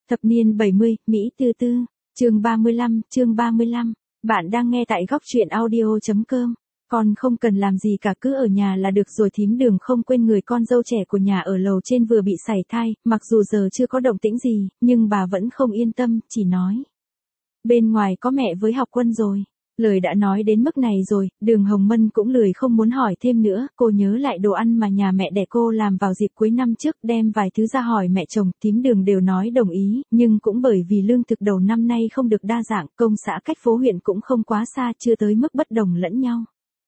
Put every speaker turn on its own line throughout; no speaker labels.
Thập niên 70, Mỹ Tư Tư, chương 35. Bạn đang nghe tại góc truyện audio.com. Con không cần làm gì cả, cứ ở nhà là được rồi. Thím Đường không quên người con dâu trẻ của nhà ở lầu trên vừa bị sảy thai, mặc dù giờ chưa có động tĩnh gì, nhưng bà vẫn không yên tâm, chỉ nói. Bên ngoài có mẹ với Học Quân rồi. Lời đã nói đến mức này rồi, Đường Hồng Mân cũng lười không muốn hỏi thêm nữa. Cô nhớ lại đồ ăn mà nhà mẹ đẻ cô làm vào dịp cuối năm trước, đem vài thứ ra hỏi mẹ chồng. Thím Đường đều nói đồng ý, nhưng cũng bởi vì lương thực đầu năm nay không được đa dạng, công xã cách phố huyện cũng không quá xa, chưa tới mức bất đồng lẫn nhau.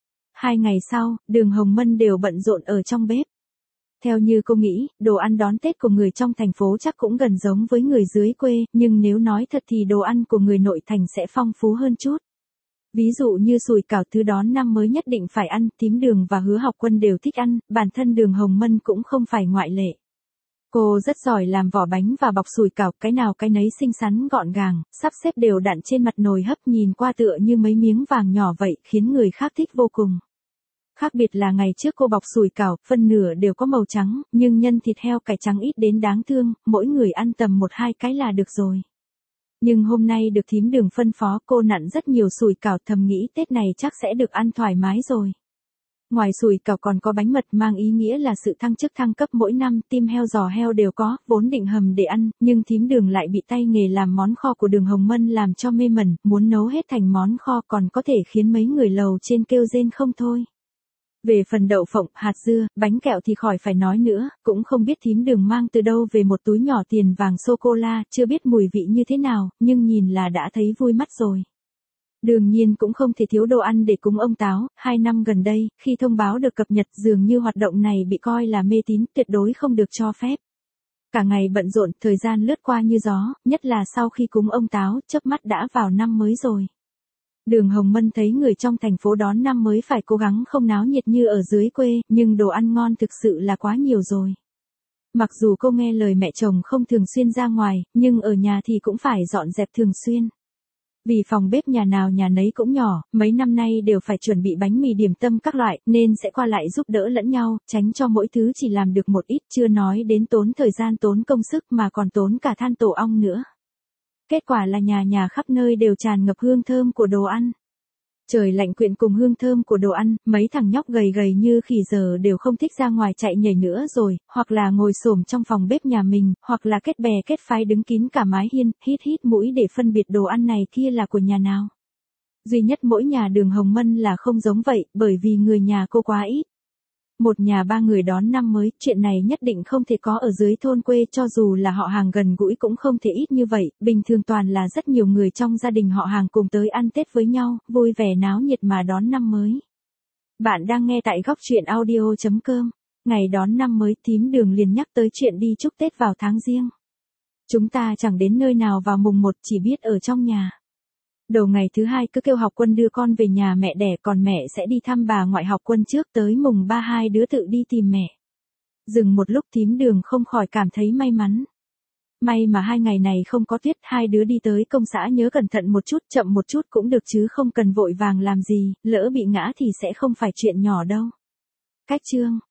2 ngày sau, Đường Hồng Mân đều bận rộn ở trong bếp. Theo như cô nghĩ, đồ ăn đón Tết của người trong thành phố chắc cũng gần giống với người dưới quê, nhưng nếu nói thật thì đồ ăn của người nội thành sẽ phong phú hơn chút. Ví dụ như sủi cảo, thứ đón năm mới nhất định phải ăn, Thím Đường và Hứa Học Quân đều thích ăn, bản thân Đường Hồng Mân cũng không phải ngoại lệ. Cô rất giỏi làm vỏ bánh và bọc sủi cảo, cái nào cái nấy xinh xắn gọn gàng, sắp xếp đều đặn trên mặt nồi hấp, nhìn qua tựa như mấy miếng vàng nhỏ vậy, khiến người khác thích vô cùng. Khác biệt là ngày trước cô bọc sủi cảo, phân nửa đều có màu trắng, nhưng nhân thịt heo cải trắng ít đến đáng thương, mỗi người ăn tầm 1-2 cái là được rồi. Nhưng hôm nay được Thím Đường phân phó, cô nặn rất nhiều sủi cảo, thầm nghĩ Tết này chắc sẽ được ăn thoải mái rồi. Ngoài sủi cảo còn có bánh mật, mang ý nghĩa là sự thăng chức thăng cấp mỗi năm, tim heo giò heo đều có, vốn định hầm để ăn, nhưng Thím Đường lại bị tay nghề làm món kho của Đường Hồng Mân làm cho mê mẩn, muốn nấu hết thành món kho còn có thể khiến mấy người lầu trên kêu rên không thôi. Về phần đậu phộng, hạt dưa, bánh kẹo thì khỏi phải nói nữa, cũng không biết Thím Đường mang từ đâu về một túi nhỏ tiền vàng sô-cô-la, chưa biết mùi vị như thế nào, nhưng nhìn là đã thấy vui mắt rồi. Đương nhiên cũng không thể thiếu đồ ăn để cúng ông Táo. 2 năm gần đây, khi thông báo được cập nhật, dường như hoạt động này bị coi là mê tín, tuyệt đối không được cho phép. Cả ngày bận rộn, thời gian lướt qua như gió, nhất là sau khi cúng ông Táo, chớp mắt đã vào năm mới rồi. Đường Hồng Mân thấy người trong thành phố đón năm mới phải cố gắng không náo nhiệt như ở dưới quê, nhưng đồ ăn ngon thực sự là quá nhiều rồi. Mặc dù cô nghe lời mẹ chồng không thường xuyên ra ngoài, nhưng ở nhà thì cũng phải dọn dẹp thường xuyên. Vì phòng bếp nhà nào nhà nấy cũng nhỏ, mấy năm nay đều phải chuẩn bị bánh mì điểm tâm các loại, nên sẽ qua lại giúp đỡ lẫn nhau, tránh cho mỗi thứ chỉ làm được một ít, chưa nói đến tốn thời gian tốn công sức mà còn tốn cả than tổ ong nữa. Kết quả là nhà nhà khắp nơi đều tràn ngập hương thơm của đồ ăn. Trời lạnh quyện cùng hương thơm của đồ ăn, mấy thằng nhóc gầy gầy như khỉ giờ đều không thích ra ngoài chạy nhảy nữa rồi, hoặc là ngồi xổm trong phòng bếp nhà mình, hoặc là kết bè kết phái đứng kín cả mái hiên, hít mũi để phân biệt đồ ăn này kia là của nhà nào. Duy nhất mỗi nhà Đường Hồng Mân là không giống vậy, bởi vì người nhà cô quá ít. Một nhà 3 người đón năm mới, chuyện này nhất định không thể có ở dưới thôn quê, cho dù là họ hàng gần gũi cũng không thể ít như vậy, bình thường toàn là rất nhiều người trong gia đình họ hàng cùng tới ăn Tết với nhau, vui vẻ náo nhiệt mà đón năm mới. Bạn đang nghe tại góc truyện audio.com. Ngày đón năm mới, Thím Đường liền nhắc tới chuyện đi chúc Tết vào tháng Giêng. Chúng ta chẳng đến nơi nào vào mùng 1, chỉ biết ở trong nhà. Đầu ngày thứ 2 cứ kêu Học Quân đưa con về nhà mẹ đẻ, còn mẹ sẽ đi thăm bà ngoại Học Quân trước, tới mùng 3 hai đứa tự đi tìm mẹ. Dừng một lúc, Thím Đường không khỏi cảm thấy may mắn. May mà 2 ngày này không có tuyết, 2 đứa đi tới công xã nhớ cẩn thận một chút, chậm một chút cũng được chứ không cần vội vàng làm gì, lỡ bị ngã thì sẽ không phải chuyện nhỏ đâu. Cách chương